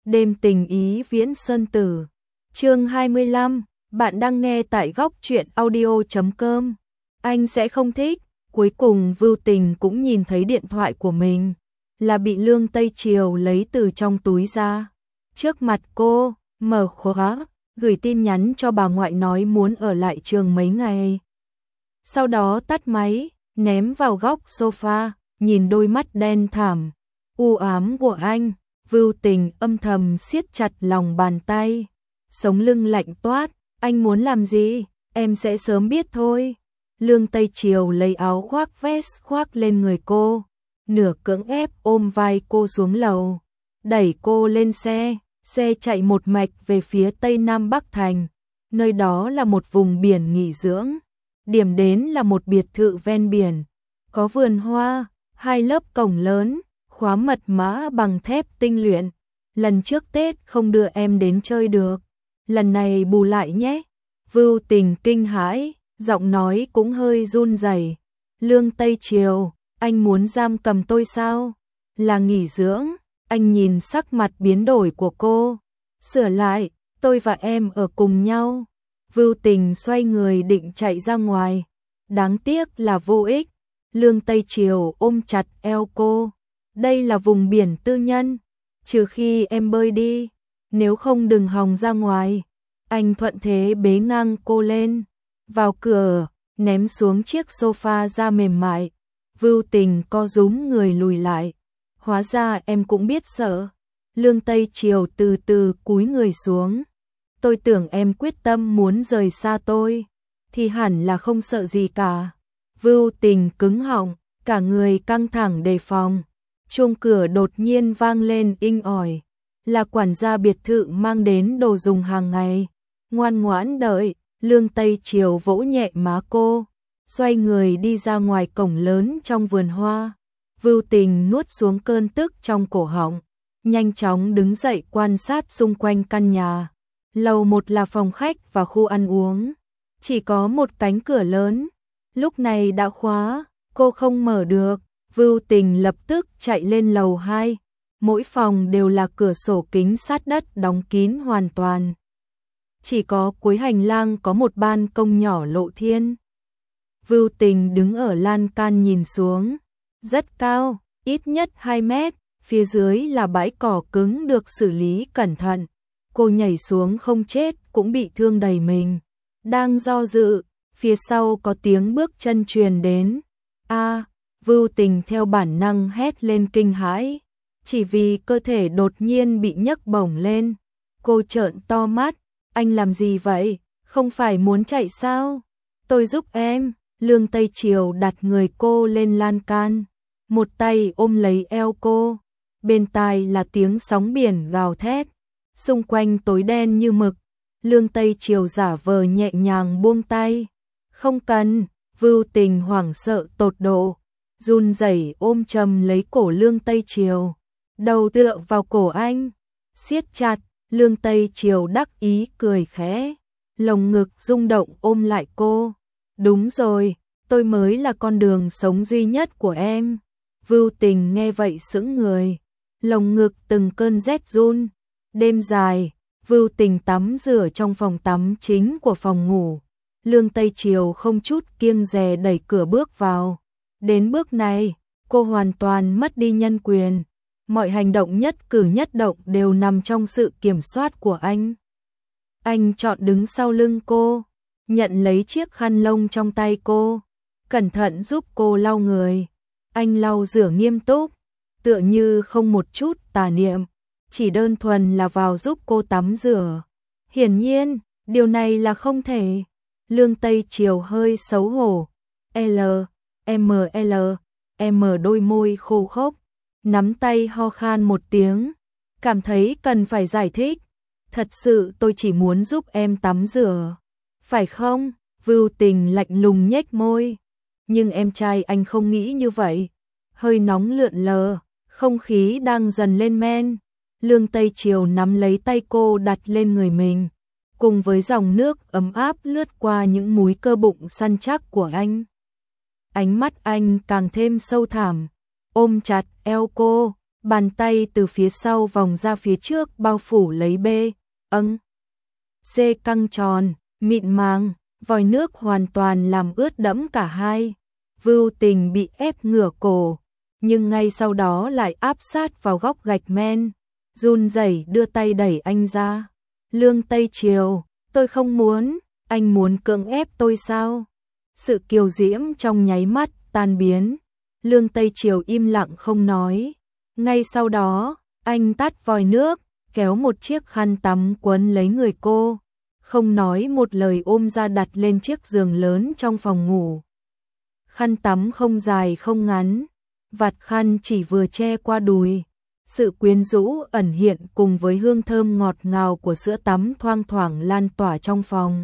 Đêm tình ý Viễn Sơn Tử. Chương 25, bạn đang nghe tại góc truyện audio.com. Anh sẽ không thích. Cuối cùng Vưu Tình cũng nhìn thấy điện thoại của mình, là bị Lương Tây Triều lấy từ trong túi ra. Trước mặt cô, mở khóa, gửi tin nhắn cho bà ngoại nói muốn ở lại trường mấy ngày. Sau đó tắt máy, ném vào góc sofa, nhìn đôi mắt đen thẳm, u ám của anh. Vưu Tình âm thầm siết chặt lòng bàn tay, sống lưng lạnh toát. Anh muốn làm gì, em sẽ sớm biết thôi. Lương Tây Triều lấy áo khoác vest khoác lên người cô, nửa cưỡng ép ôm vai cô xuống lầu, đẩy cô lên xe. Xe chạy một mạch về phía Tây Nam Bắc Thành, nơi đó là một vùng biển nghỉ dưỡng. Điểm đến là một biệt thự ven biển, có vườn hoa, 2 lớp cổng lớn, khóa mật mã bằng thép tinh luyện. Lần trước Tết không đưa em đến chơi được, lần này bù lại nhé. Vưu Tình kinh hãi, giọng nói cũng hơi run rẩy. Lương Tây Triều, anh muốn giam cầm tôi sao? Là nghỉ dưỡng. Anh nhìn sắc mặt biến đổi của cô, sửa lại, tôi và em ở cùng nhau. Vưu Tình xoay người định chạy ra ngoài, đáng tiếc là vô ích. Lương Tây Triều ôm chặt eo cô, đây là vùng biển tư nhân, trừ khi em bơi đi, nếu không đừng hòng ra ngoài. Anh thuận thế bế ngang cô lên, vào cửa, ném xuống chiếc sofa da mềm mại. Vưu Tình co rúm người lùi lại. Hóa ra em cũng biết sợ. Lương Tây Triều từ từ cúi người xuống. Tôi tưởng em quyết tâm muốn rời xa tôi, thì hẳn là không sợ gì cả. Vưu Tình cứng họng, cả người căng thẳng đề phòng. Chuông cửa đột nhiên vang lên inh ỏi. Là quản gia biệt thự mang đến đồ dùng hàng ngày. Ngoan ngoãn đợi. Lương Tây Triều vỗ nhẹ má cô, xoay người đi ra ngoài cổng lớn trong vườn hoa. Vưu Tình nuốt xuống cơn tức trong cổ họng, nhanh chóng đứng dậy quan sát xung quanh căn nhà. Lầu 1 là phòng khách và khu ăn uống, chỉ có một cánh cửa lớn, lúc này đã khóa, cô không mở được. Vưu Tình lập tức chạy lên lầu 2, mỗi phòng đều là cửa sổ kính sát đất đóng kín hoàn toàn. Chỉ có cuối hành lang có một ban công nhỏ lộ thiên. Vưu Tình đứng ở lan can nhìn xuống, rất cao, ít nhất 2 mét, phía dưới là bãi cỏ cứng được xử lý cẩn thận. Cô nhảy xuống không chết cũng bị thương đầy mình. Đang do dự, phía sau có tiếng bước chân truyền đến. Vưu Tình theo bản năng hét lên kinh hãi, chỉ vì cơ thể đột nhiên bị nhấc bổng lên. Cô trợn to mắt, anh làm gì vậy, không phải muốn chạy sao? Tôi giúp em. Lương Tây Triều đặt người cô lên lan can, một tay ôm lấy eo cô, bên tai là tiếng sóng biển gào thét, xung quanh tối đen như mực. Lương Tây Triều giả vờ nhẹ nhàng buông tay. Không cần. Vưu Tình hoảng sợ tột độ, run rẩy ôm chầm lấy cổ Lương Tây Triều, đầu tựa vào cổ anh, siết chặt. Lương Tây Triều đắc ý cười khẽ, lồng ngực rung động ôm lại cô. Đúng rồi, tôi mới là con đường sống duy nhất của em. Vưu Tình nghe vậy sững người, lồng ngực từng cơn rét run. Đêm dài, Vưu Tình tắm rửa trong phòng tắm chính của phòng ngủ. Lương Tây Triều không chút kiêng dè đẩy cửa bước vào. Đến bước này, cô hoàn toàn mất đi nhân quyền. Mọi hành động nhất cử nhất động đều nằm trong sự kiểm soát của anh. Anh chọn đứng sau lưng cô, nhận lấy chiếc khăn lông trong tay cô, cẩn thận giúp cô lau người. Anh lau rửa nghiêm túc, tựa như không một chút tà niệm, chỉ đơn thuần là vào giúp cô tắm rửa. Hiển nhiên, điều này là không thể. Lương Tây Triều hơi xấu hổ. Đôi môi khô khốc, nắm tay ho khan một tiếng, cảm thấy cần phải giải thích. Thật sự tôi chỉ muốn giúp em tắm rửa, phải không? Vưu Tình lạnh lùng nhếch môi. Nhưng em trai anh không nghĩ như vậy. Hơi nóng lượn lờ, không khí đang dần lên men. Lương Tây Triều nắm lấy tay cô đặt lên người mình, cùng với dòng nước ấm áp lướt qua những múi cơ bụng săn chắc của anh. Ánh mắt anh càng thêm sâu thẳm, ôm chặt eo cô, Bàn tay từ phía sau vòng ra phía trước bao phủ lấy C căng tròn, mịn màng, vòi nước hoàn toàn làm ướt đẫm cả hai. Vưu Tình bị ép ngửa cổ, nhưng ngay sau đó lại áp sát vào góc gạch men, run rẩy đưa tay đẩy anh ra. Lương Tây Triều, tôi không muốn, anh muốn cưỡng ép tôi sao? Sự kiều diễm trong nháy mắt tan biến. Lương Tây Triều im lặng không nói. Ngay sau đó, anh tắt vòi nước, kéo một chiếc khăn tắm quấn lấy người cô, không nói một lời ôm ra đặt lên chiếc giường lớn trong phòng ngủ. Khăn tắm không dài không ngắn, vạt khăn chỉ vừa che qua đùi. Sự quyến rũ ẩn hiện cùng với hương thơm ngọt ngào của sữa tắm thoang thoảng lan tỏa trong phòng.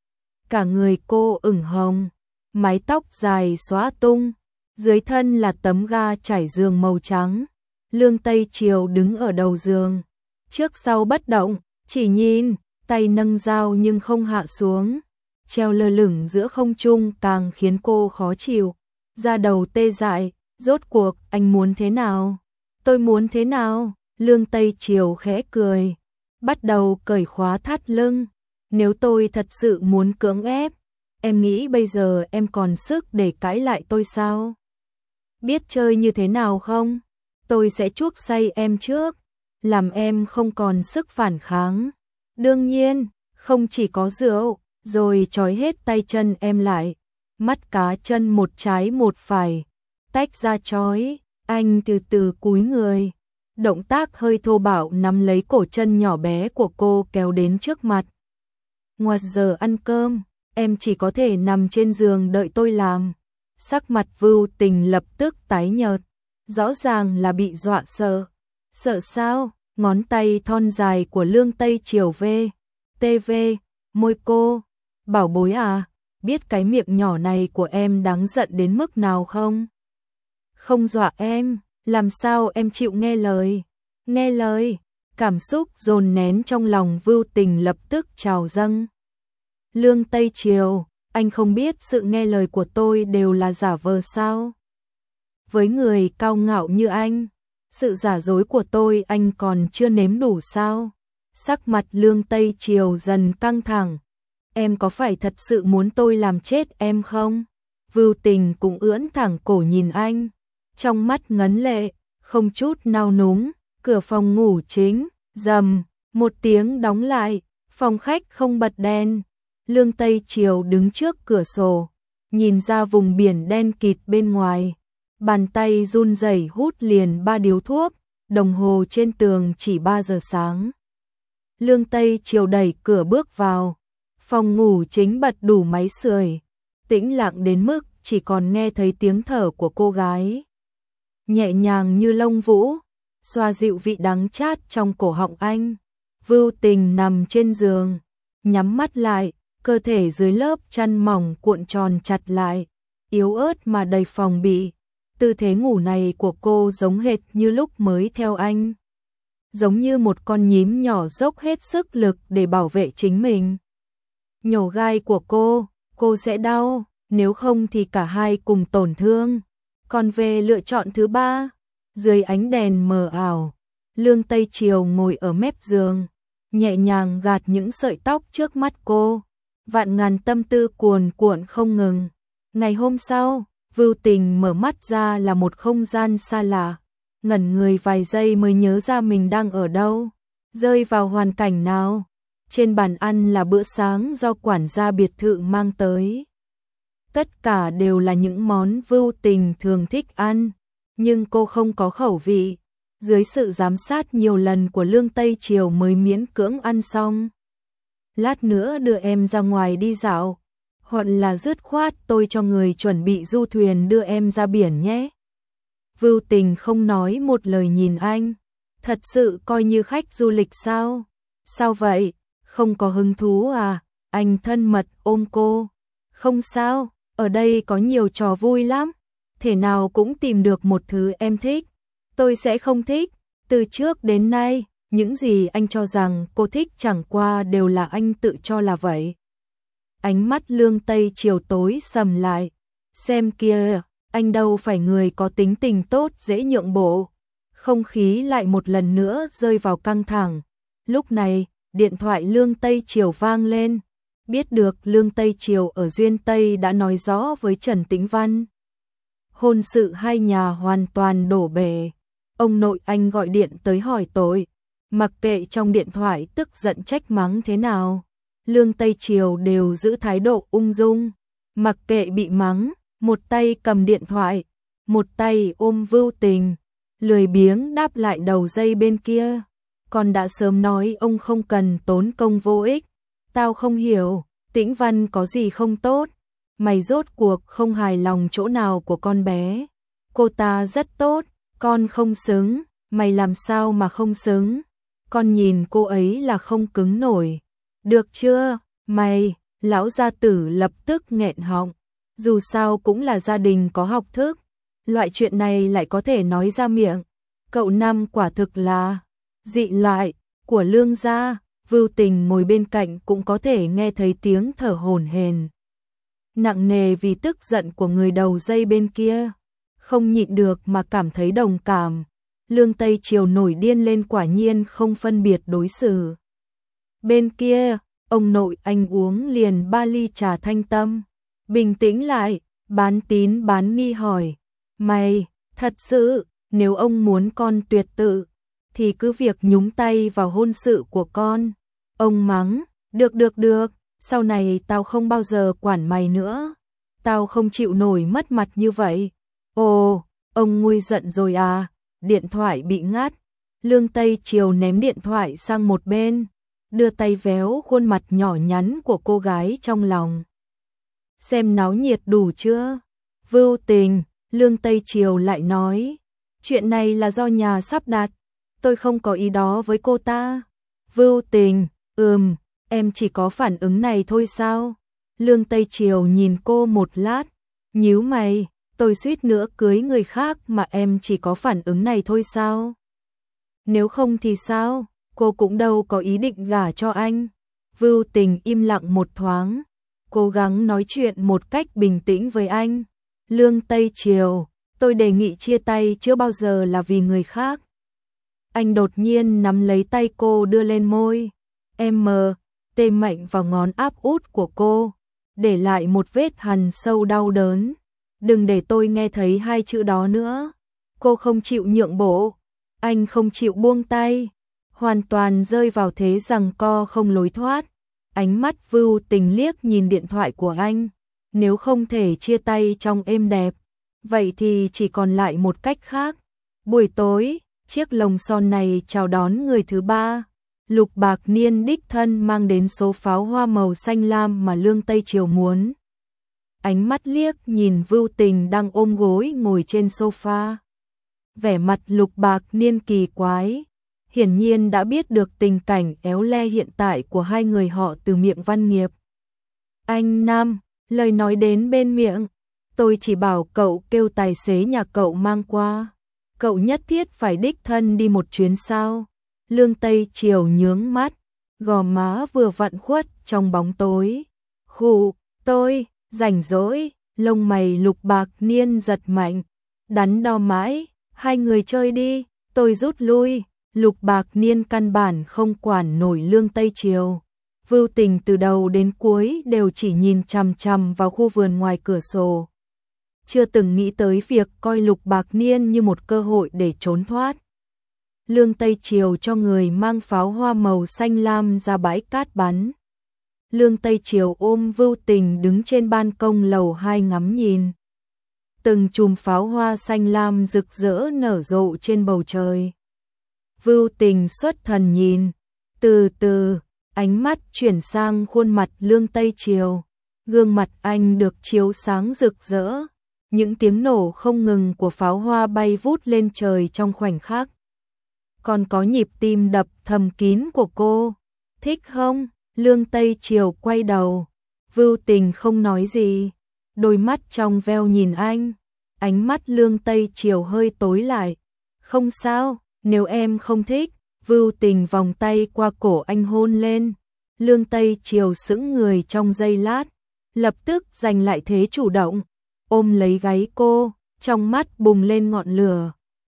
Cả người cô ửng hồng, mái tóc dài xõa tung, dưới thân là tấm ga trải giường màu trắng. Lương Tây Triều đứng ở đầu giường, trước sau bất động, chỉ nhìn, tay nâng dao nhưng không hạ xuống, treo lơ lửng giữa không trung càng khiến cô khó chịu, da đầu tê dại. Rốt cuộc anh muốn thế nào? Tôi muốn thế nào? Lương Tây Triều khẽ cười, bắt đầu cởi khóa thắt lưng. Nếu tôi thật sự muốn cưỡng ép, em nghĩ bây giờ em còn sức để cãi lại tôi sao? Biết chơi như thế nào không? Tôi sẽ chuốc say em trước, làm em không còn sức phản kháng. Đương nhiên, không chỉ có rượu, rồi trói hết tay chân em lại, mắt cá chân một trái một phải, tách ra trói. Anh từ từ cúi người, động tác hơi thô bạo nắm lấy cổ chân nhỏ bé của cô kéo đến trước mặt. Ngoài giờ ăn cơm, em chỉ có thể nằm trên giường đợi tôi làm. Sắc mặt Vưu Tình lập tức tái nhợt, rõ ràng là bị dọa sợ. Sợ sao? Ngón tay thon dài của Lương Tây Triều TV môi cô. Bảo bối à, biết cái miệng nhỏ này của em đáng giận đến mức nào không? Không dọa em, làm sao em chịu nghe lời? Nghe lời, cảm xúc dồn nén trong lòng Vưu Tình lập tức trào dâng. Lương Tây Triều, anh không biết sự nghe lời của tôi đều là giả vờ sao? Với người cao ngạo như anh, sự giả dối của tôi anh còn chưa nếm đủ sao? Sắc mặt Lương Tây Triều dần căng thẳng. Em có phải thật sự muốn tôi làm chết em không? Vưu Tình cũng ưỡn thẳng cổ nhìn anh, trong mắt ngấn lệ, không chút nao núng. Cửa phòng ngủ chính, rầm, một tiếng đóng lại, phòng khách không bật đèn. Lương Tây Triều đứng trước cửa sổ, nhìn ra vùng biển đen kịt bên ngoài. Bàn tay run rẩy hút liền 3 điếu thuốc, đồng hồ trên tường chỉ 3 giờ sáng. Lương Tây Triều đẩy cửa bước vào, phòng ngủ chính bật đủ máy sưởi, tĩnh lặng đến mức chỉ còn nghe thấy tiếng thở của cô gái. Nhẹ nhàng như lông vũ, xoa dịu vị đắng chát trong cổ họng anh. Vưu Tình nằm trên giường, nhắm mắt lại, cơ thể dưới lớp chăn mỏng cuộn tròn chặt lại, yếu ớt mà đầy phòng bị. Tư thế ngủ này của cô giống hệt như lúc mới theo anh, giống như một con nhím nhỏ dốc hết sức lực để bảo vệ chính mình. Nhổ gai của cô sẽ đau, nếu không thì cả hai cùng tổn thương. Còn về lựa chọn thứ ba, dưới ánh đèn mờ ảo, Lương Tây Triều ngồi ở mép giường, nhẹ nhàng gạt những sợi tóc trước mắt cô. Vạn ngàn tâm tư cuồn cuộn không ngừng. Ngày hôm sau, Vưu Tình mở mắt ra là một không gian xa lạ, ngẩn người vài giây mới nhớ ra mình đang ở đâu, rơi vào hoàn cảnh nào. Trên bàn ăn là bữa sáng do quản gia biệt thự mang tới. Tất cả đều là những món Vưu Tình thường thích ăn, nhưng cô không có khẩu vị. Dưới sự giám sát nhiều lần của Lương Tây Triều mới miễn cưỡng ăn xong. Lát nữa đưa em ra ngoài đi dạo, hoặc là dứt khoát tôi cho người chuẩn bị du thuyền đưa em ra biển nhé. Vưu Tình không nói một lời nhìn anh. Thật sự coi như khách du lịch sao? Sao vậy? Không có hứng thú à? Anh thân mật ôm cô. Không sao, ở đây có nhiều trò vui lắm. Thể nào cũng tìm được một thứ em thích. Tôi sẽ không thích. Từ trước đến nay, những gì anh cho rằng cô thích chẳng qua đều là anh tự cho là vậy. Ánh mắt Lương Tây Triều tối sầm lại. Xem kia, anh đâu phải người có tính tình tốt dễ nhượng bộ. Không khí lại một lần nữa rơi vào căng thẳng. Lúc này, điện thoại Lương Tây Triều vang lên. Biết được Lương Tây Triều ở Duyên Tây đã nói rõ với Trần Tĩnh Văn. Hôn sự hai nhà hoàn toàn đổ bể. Ông nội anh gọi điện tới hỏi tội. Mặc kệ trong điện thoại tức giận trách mắng thế nào, Lương Tây Triều đều giữ thái độ ung dung. Mặc kệ bị mắng, một tay cầm điện thoại, một tay ôm Vưu Tình, lười biếng đáp lại đầu dây bên kia. Con đã sớm nói ông không cần tốn công vô ích. Tao không hiểu, Tĩnh Văn có gì không tốt. Mày rốt cuộc không hài lòng chỗ nào của con bé. Cô ta rất tốt, con không xứng, mày làm sao mà không xứng. Con nhìn cô ấy là không cứng nổi. Được chưa, mày, lão gia tử lập tức nghẹn họng. Dù sao cũng là gia đình có học thức. Loại chuyện này lại có thể nói ra miệng. Cậu Năm quả thực là dị loại của Lương gia. Vưu Tình ngồi bên cạnh cũng có thể nghe thấy tiếng thở hổn hển nặng nề vì tức giận của người đầu dây bên kia. Không nhịn được mà cảm thấy đồng cảm. Lương Tây Triều nổi điên lên quả nhiên không phân biệt đối xử. Bên kia, ông nội anh uống liền 3 ly trà thanh tâm. Bình tĩnh lại, bán tín bán nghi hỏi. Mày, thật sự, nếu ông muốn con tuyệt tự, thì cứ việc nhúng tay vào hôn sự của con. Ông mắng, được, sau này tao không bao giờ quản mày nữa. Tao không chịu nổi mất mặt như vậy. Ồ, ông nguôi giận rồi à? Điện thoại bị ngắt. Lương Tây Triều ném điện thoại sang một bên, đưa tay véo khuôn mặt nhỏ nhắn của cô gái trong lòng. Xem náo nhiệt đủ chưa? Vưu Tình, Lương Tây Triều lại nói, chuyện này là do nhà sắp đặt, tôi không có ý đó với cô ta. Vưu Tình, em chỉ có phản ứng này thôi sao? Lương Tây Triều nhìn cô một lát, nhíu mày, tôi suýt nữa cưới người khác mà em chỉ có phản ứng này thôi sao? Nếu không thì sao? Cô cũng đâu có ý định gả cho anh. Vưu Tình im lặng một thoáng, cố gắng nói chuyện một cách bình tĩnh với anh. Lương Tây Triều, tôi đề nghị chia tay chưa bao giờ là vì người khác. Anh đột nhiên nắm lấy tay cô đưa lên môi. Tê mạnh vào ngón áp út của cô, để lại một vết hằn sâu đau đớn. Đừng để tôi nghe thấy hai chữ đó nữa. Cô không chịu nhượng bộ, anh không chịu buông tay, hoàn toàn rơi vào thế giằng co không lối thoát. Ánh mắt Vưu Tình liếc nhìn điện thoại của anh. Nếu không thể chia tay trong êm đẹp, vậy thì chỉ còn lại một cách khác. Buổi tối, chiếc lồng son này chào đón người thứ ba. Lục Bạc Niên đích thân mang đến số pháo hoa màu xanh lam mà Lương Tây Triều muốn. Ánh mắt liếc nhìn Vưu Tình đang ôm gối ngồi trên sofa. Vẻ mặt Lục Bạc Niên kỳ quái, hiển nhiên đã biết được tình cảnh éo le hiện tại của hai người họ từ miệng Văn Nghiệp. Anh Nam, lời nói đến bên miệng, tôi chỉ bảo cậu kêu tài xế nhà cậu mang qua. Cậu nhất thiết phải đích thân đi một chuyến sao? Lương Tây Triều nhướng mắt, gò má vừa vặn khuất trong bóng tối. Khụ, tôi, rảnh rỗi, lông mày Lục Bạc Niên giật mạnh, đắn đo mãi, hai người chơi đi, tôi rút lui. Lục Bạc Niên căn bản không quản nổi Lương Tây Triều. Vưu Tình từ đầu đến cuối đều chỉ nhìn chằm chằm vào khu vườn ngoài cửa sổ. Chưa từng nghĩ tới việc coi Lục Bạc Niên như một cơ hội để trốn thoát. Lương Tây Triều cho người mang pháo hoa màu xanh lam ra bãi cát bắn. Lương Tây Triều ôm Vưu Tình đứng trên ban công lầu 2 ngắm nhìn. Từng chùm pháo hoa xanh lam rực rỡ nở rộ trên bầu trời. Vưu Tình xuất thần nhìn, từ từ, ánh mắt chuyển sang khuôn mặt Lương Tây Triều. Gương mặt anh được chiếu sáng rực rỡ. Những tiếng nổ không ngừng của pháo hoa bay vút lên trời trong khoảnh khắc. Còn có nhịp tim đập thầm kín của cô. Thích không? Lương Tây Triều quay đầu. Vưu Tình không nói gì. Đôi mắt trong veo nhìn anh. Ánh mắt Lương Tây Triều hơi tối lại. Không sao, nếu em không thích. Vưu Tình vòng tay qua cổ anh hôn lên. Lương Tây Triều sững người trong giây lát, lập tức giành lại thế chủ động, ôm lấy gáy cô, trong mắt bùng lên ngọn lửa.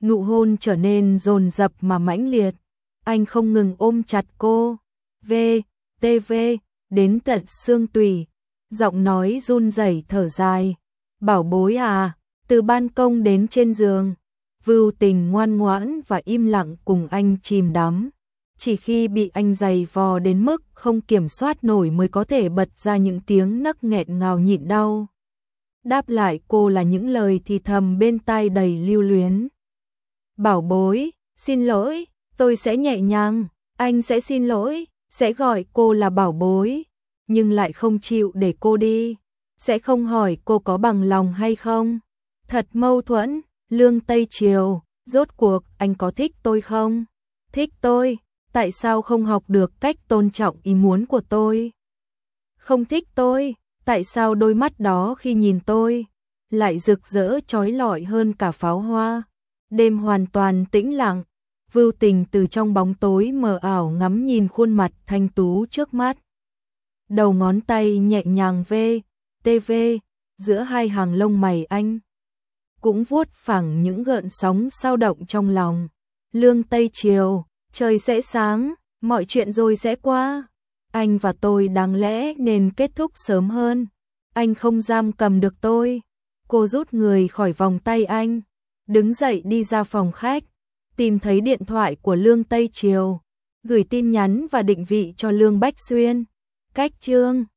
Nụ hôn trở nên dồn dập mà mãnh liệt. Anh không ngừng ôm chặt cô. V đến tận xương tủy. Giọng nói run rẩy thở dài. Bảo bối à, từ ban công đến trên giường. Vưu Tình ngoan ngoãn và im lặng cùng anh chìm đắm. Chỉ khi bị anh giày vò đến mức không kiểm soát nổi mới có thể bật ra những tiếng nấc nghẹn ngào nhịn đau. Đáp lại cô là những lời thì thầm bên tai đầy lưu luyến. Bảo bối, xin lỗi, tôi sẽ nhẹ nhàng, anh sẽ xin lỗi, sẽ gọi cô là bảo bối, nhưng lại không chịu để cô đi, sẽ không hỏi cô có bằng lòng hay không. Thật mâu thuẫn, Lương Tây Triều, rốt cuộc anh có thích tôi không? Thích tôi, tại sao không học được cách tôn trọng ý muốn của tôi? Không thích tôi, tại sao đôi mắt đó khi nhìn tôi lại rực rỡ chói lọi hơn cả pháo hoa? Đêm hoàn toàn tĩnh lặng, Vưu Tình từ trong bóng tối mờ ảo ngắm nhìn khuôn mặt thanh tú trước mắt. Đầu ngón tay nhẹ nhàng giữa hai hàng lông mày anh. Cũng vuốt phẳng những gợn sóng xao động trong lòng. Lương Tây Triều, trời sẽ sáng, mọi chuyện rồi sẽ qua. Anh và tôi đáng lẽ nên kết thúc sớm hơn. Anh không giam cầm được tôi. Cô rút người khỏi vòng tay anh, đứng dậy đi ra phòng khách, tìm thấy điện thoại của Lương Tây Triều, gửi tin nhắn và định vị cho Lương Bách Xuyên. Cách chương